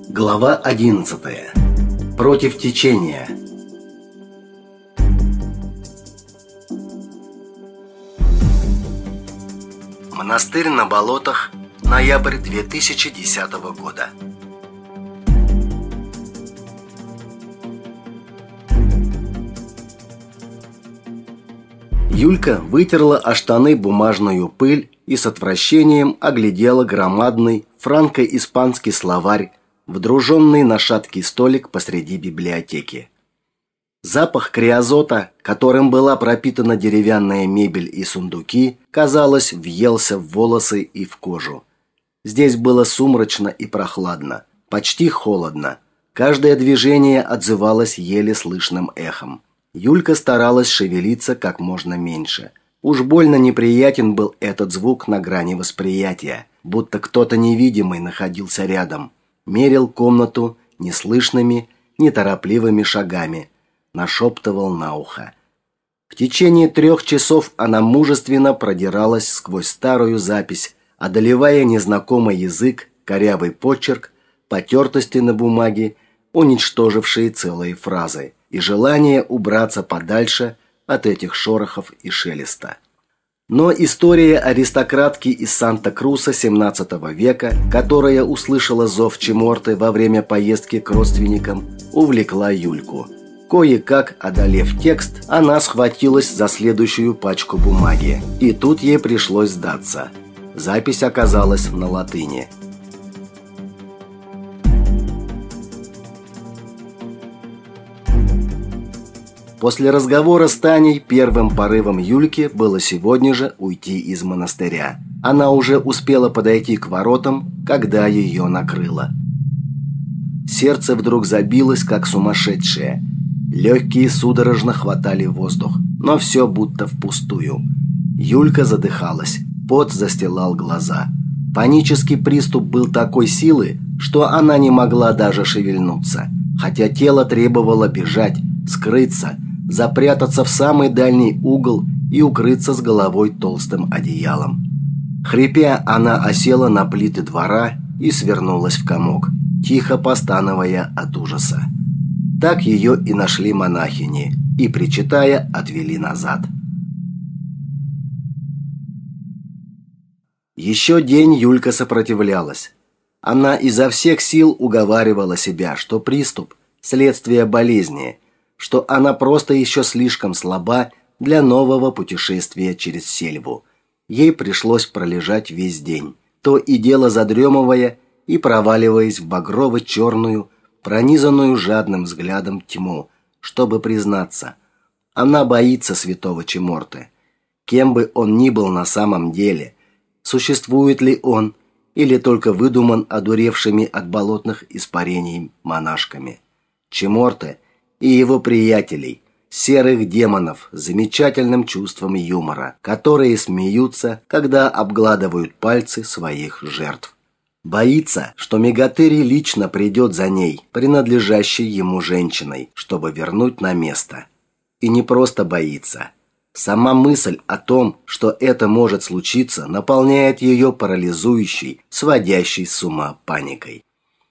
Глава 11. Против течения. Монастырь на болотах. Ноябрь 2010 года. Юлька вытерла о штаны бумажную пыль и с отвращением оглядела громадный франко-испанский словарь, вдруженный на шаткий столик посреди библиотеки. Запах криозота, которым была пропитана деревянная мебель и сундуки, казалось, въелся в волосы и в кожу. Здесь было сумрачно и прохладно, почти холодно. Каждое движение отзывалось еле слышным эхом. Юлька старалась шевелиться как можно меньше. Уж больно неприятен был этот звук на грани восприятия, будто кто-то невидимый находился рядом. Мерил комнату неслышными, неторопливыми шагами, нашептывал на ухо. В течение 3 часов она мужественно продиралась сквозь старую запись, одолевая незнакомый язык, корявый почерк, потертости на бумаге, уничтожившие целые фразы, и желание убраться подальше от этих шорохов и шелеста. Но история аристократки из Санта-Круса XVII века, которая услышала зов Чиморты во время поездки к родственникам, увлекла Юльку. Кое-как одолев текст, она схватилась за следующую пачку бумаги. И тут ей пришлось сдаться. Запись оказалась на латыни. После разговора с Таней первым порывом Юльки было сегодня же уйти из монастыря. Она уже успела подойти к воротам, когда ее накрыло. Сердце вдруг забилось, как сумасшедшее. Легкие судорожно хватали воздух, но все будто впустую. Юлька задыхалась, пот застилал глаза. Панический приступ был такой силы, что она не могла даже шевельнуться, хотя тело требовало бежать, скрыться, запрятаться в самый дальний угол и укрыться с головой толстым одеялом. Хрипя, она осела на плиты двора и свернулась в комок, тихо постановая от ужаса. Так ее и нашли монахини, и, причитая, отвели назад. Еще день Юлька сопротивлялась. Она изо всех сил уговаривала себя, что приступ – следствие болезни, что она просто еще слишком слаба для нового путешествия через сельву. Ей пришлось пролежать весь день, то и дело задремывая и проваливаясь в багрово-черную, пронизанную жадным взглядом тьму, чтобы признаться. Она боится святого Чиморты. Кем бы он ни был на самом деле, существует ли он или только выдуман одуревшими от болотных испарений монашками. Чиморте и его приятелей, серых демонов с замечательным чувством юмора, которые смеются, когда обгладывают пальцы своих жертв. Боится, что Мегатери лично придет за ней, принадлежащей ему женщиной, чтобы вернуть на место. И не просто боится. Сама мысль о том, что это может случиться, наполняет ее парализующей, сводящей с ума паникой.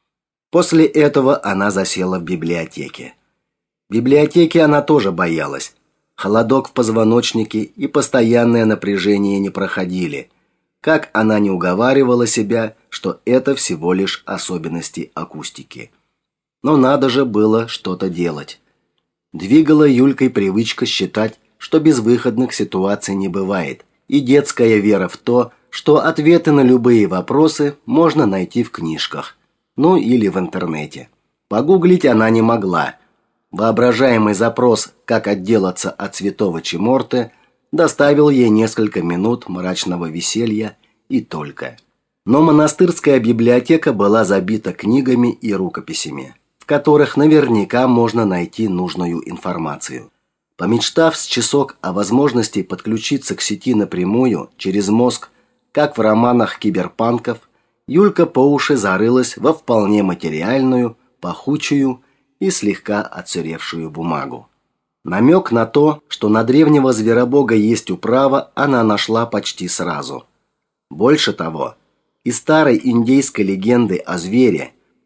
После этого она засела в библиотеке. В библиотеке она тоже боялась. Холодок в позвоночнике и постоянное напряжение не проходили. Как она не уговаривала себя, что это всего лишь особенности акустики. Но надо же было что-то делать. Двигала Юлькой привычка считать, что безвыходных ситуаций не бывает, и детская вера в то, что ответы на любые вопросы можно найти в книжках, ну или в интернете. Погуглить она не могла. Воображаемый запрос «Как отделаться от святого Чиморте» доставил ей несколько минут мрачного веселья и только. Но монастырская библиотека была забита книгами и рукописями, в которых наверняка можно найти нужную информацию. Помечтав с часок о возможности подключиться к сети напрямую через мозг, как в романах киберпанков, Юлька по уши зарылась во вполне материальную, пахучую и слегка отсыревшую бумагу. Намек на то, что на древнего зверобога есть управа, она нашла почти сразу. Больше того, из старой индейской легенды о звере,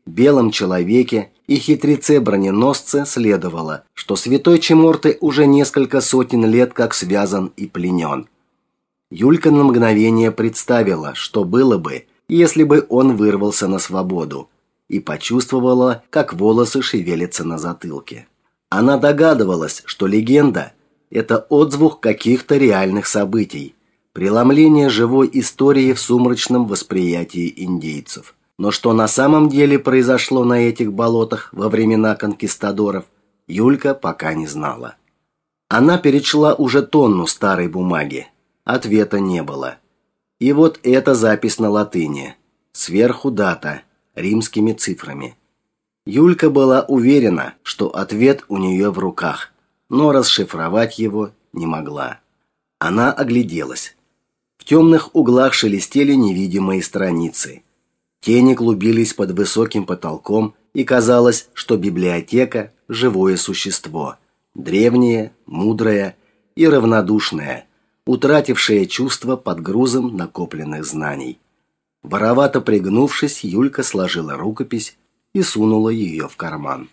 белом человеке и хитреце-броненосце следовало, что святой Чеморте уже несколько сотен лет как связан и пленен. Юлька на мгновение представила, что было бы, если бы он вырвался на свободу, и почувствовала, как волосы шевелятся на затылке. Она догадывалась, что легенда – это отзвук каких-то реальных событий, преломление живой истории в сумрачном восприятии индейцев. Но что на самом деле произошло на этих болотах во времена конкистадоров, Юлька пока не знала. Она перечла уже тонну старой бумаги. Ответа не было. И вот эта запись на латыни. Сверху дата, римскими цифрами. Юлька была уверена, что ответ у нее в руках, но расшифровать его не могла. Она огляделась. В темных углах шелестели невидимые страницы. Тени клубились под высоким потолком, и казалось, что библиотека – живое существо, древнее, мудрое и равнодушное, утратившее чувства под грузом накопленных знаний. Воровато пригнувшись, Юлька сложила рукопись и сунула ее в карман.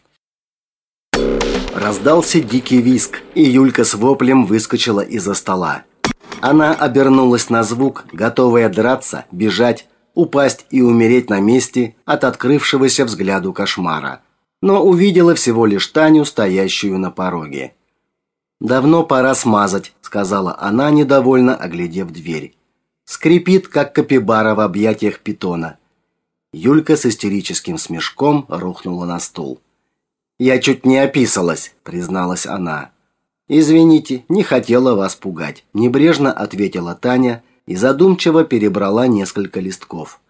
Раздался дикий визг, и Юлька с воплем выскочила из-за стола. Она обернулась на звук, готовая драться, бежать, упасть и умереть на месте от открывшегося взгляду кошмара, но увидела всего лишь Таню, стоящую на пороге. «Давно пора смазать», — сказала она, недовольно оглядев дверь. «Скрипит, как капибара в объятиях питона». Юлька с истерическим смешком рухнула на стул. «Я чуть не описалась», — призналась она. «Извините, не хотела вас пугать», — небрежно ответила Таня и задумчиво перебрала несколько листков.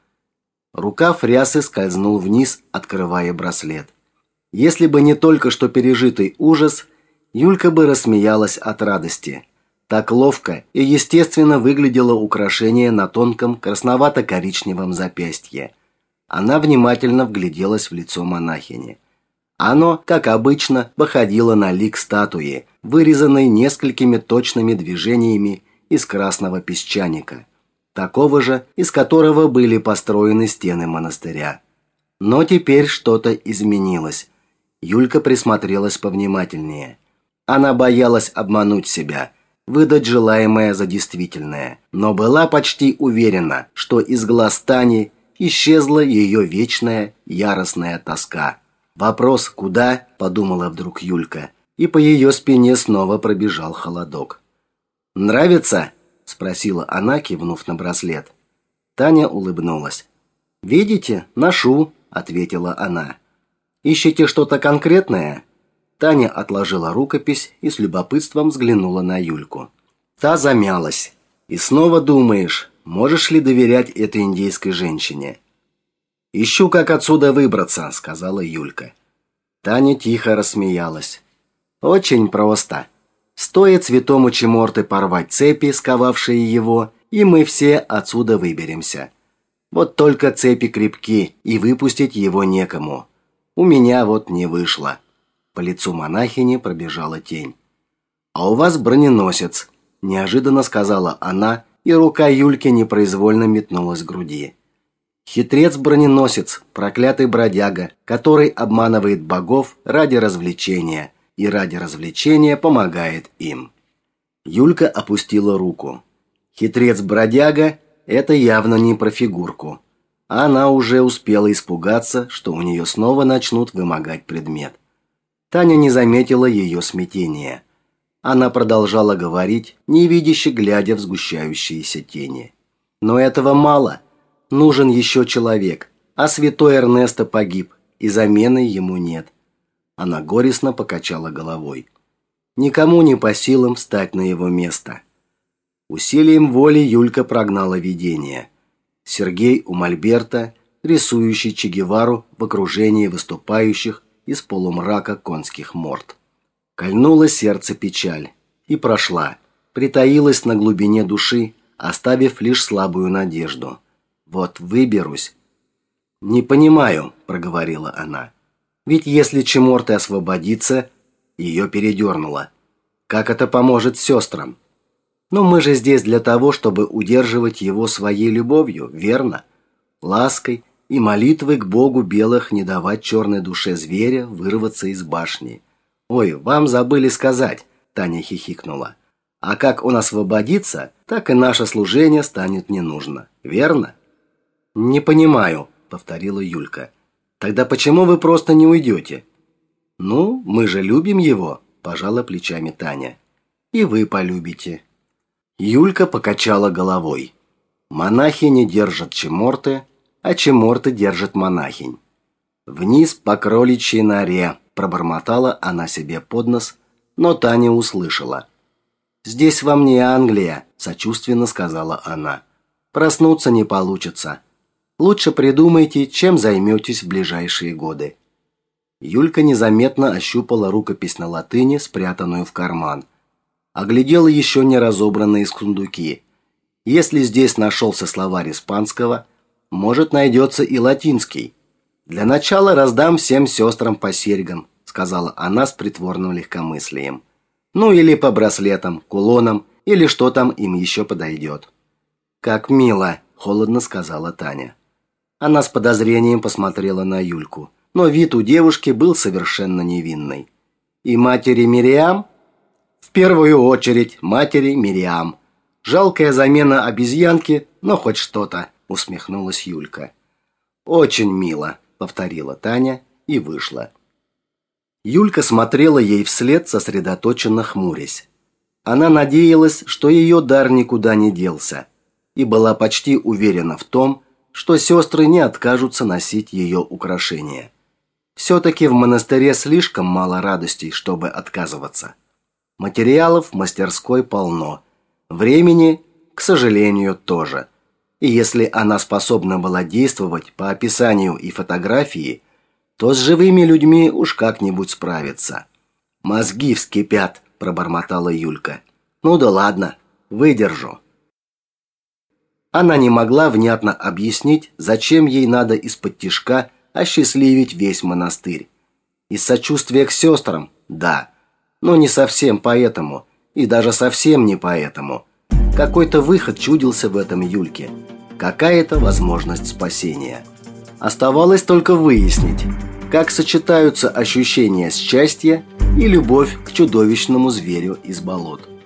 Рукав рясы скользнул вниз, открывая браслет. Если бы не только что пережитый ужас, Юлька бы рассмеялась от радости. Так ловко и естественно выглядело украшение на тонком красновато-коричневом запястье. Она внимательно вгляделась в лицо монахини. Оно, как обычно, походило на лик статуи, вырезанной несколькими точными движениями из красного песчаника, такого же, из которого были построены стены монастыря. Но теперь что-то изменилось. Юлька присмотрелась повнимательнее. Она боялась обмануть себя, выдать желаемое за действительное, но была почти уверена, что из глаз Тани исчезла ее вечная яростная тоска. «Вопрос, куда?» – подумала вдруг Юлька, и по ее спине снова пробежал холодок. «Нравится?» – спросила она, кивнув на браслет. Таня улыбнулась. «Видите, ношу», – ответила она. «Ищете что-то конкретное?» Таня отложила рукопись и с любопытством взглянула на Юльку. Та замялась. «И снова думаешь, можешь ли доверять этой индейской женщине?» «Ищу, как отсюда выбраться», – сказала Юлька. Таня тихо рассмеялась. «Очень просто. Стоит святому Чеморте порвать цепи, сковавшие его, и мы все отсюда выберемся. Вот только цепи крепки, и выпустить его некому. У меня вот не вышло». По лицу монахини пробежала тень. «А у вас броненосец», – неожиданно сказала она, и рука Юльки непроизвольно метнулась к груди. «Хитрец-броненосец, проклятый бродяга, который обманывает богов ради развлечения, и ради развлечения помогает им». Юлька опустила руку. Хитрец-бродяга – это явно не про фигурку. Она уже успела испугаться, что у нее снова начнут вымогать предмет. Таня не заметила ее смятения. Она продолжала говорить, невидяще глядя в сгущающиеся тени. «Но этого мало. Нужен еще человек, а святой Эрнесто погиб, и замены ему нет». Она горестно покачала головой. Никому не по силам встать на его место. Усилием воли Юлька прогнала видение. Сергей у мольберта, рисующий Че Гевару в окружении выступающих из полумрака конских морд. Кольнуло сердце печаль и прошла, притаилась на глубине души, оставив лишь слабую надежду. «Вот выберусь». «Не понимаю», – проговорила она. «Ведь если Чеморте освободится...» Ее передернуло. «Как это поможет сестрам?» «Но мы же здесь для того, чтобы удерживать его своей любовью, верно? Лаской, и молитвы к Богу белых не давать черной душе зверя вырваться из башни. «Ой, вам забыли сказать», – Таня хихикнула. «А как он освободится, так и наше служение станет не нужно. Верно?» «Не понимаю», – повторила Юлька. «Тогда почему вы просто не уйдете?» «Ну, мы же любим его», – пожала плечами Таня. «И вы полюбите». Юлька покачала головой. «Монахи не держат чеморты, а чеморты держат монахинь». «Вниз по кроличьей норе», – пробормотала она себе под нос, но Таня услышала. «Здесь вам не Англия», – сочувственно сказала она. «Проснуться не получится. Лучше придумайте, чем займетесь в ближайшие годы». Юлька незаметно ощупала рукопись на латыни, спрятанную в карман. Оглядела еще не разобранные сундуки. Если здесь нашелся словарь испанского, может, найдется и латинский. «Для начала раздам всем сестрам по серьгам», – сказала она с притворным легкомыслием. «Ну или по браслетам, кулонам, или что там им еще подойдет». «Как мило», – холодно сказала Таня. Она с подозрением посмотрела на Юльку, но вид у девушки был совершенно невинный. «И матери Мириам?» «В первую очередь матери Мириам. Жалкая замена обезьянки, но хоть что-то», – усмехнулась Юлька. «Очень мило», – повторила Таня и вышла. Юлька смотрела ей вслед, сосредоточенно хмурясь. Она надеялась, что ее дар никуда не делся, и была почти уверена в том, что сестры не откажутся носить ее украшения. Все-таки в монастыре слишком мало радостей, чтобы отказываться. Материалов в мастерской полно, времени, к сожалению, тоже. И если она способна была действовать по описанию и фотографии, то с живыми людьми уж как-нибудь справится. «Мозги вскипят», – пробормотала Юлька. «Ну да ладно, выдержу». Она не могла внятно объяснить, зачем ей надо из-под осчастливить весь монастырь. Из сочувствия к сестрам – да, но не совсем поэтому, и даже совсем не поэтому. Какой-то выход чудился в этом Юльке, какая-то возможность спасения. Оставалось только выяснить, как сочетаются ощущения счастья и любовь к чудовищному зверю из болот.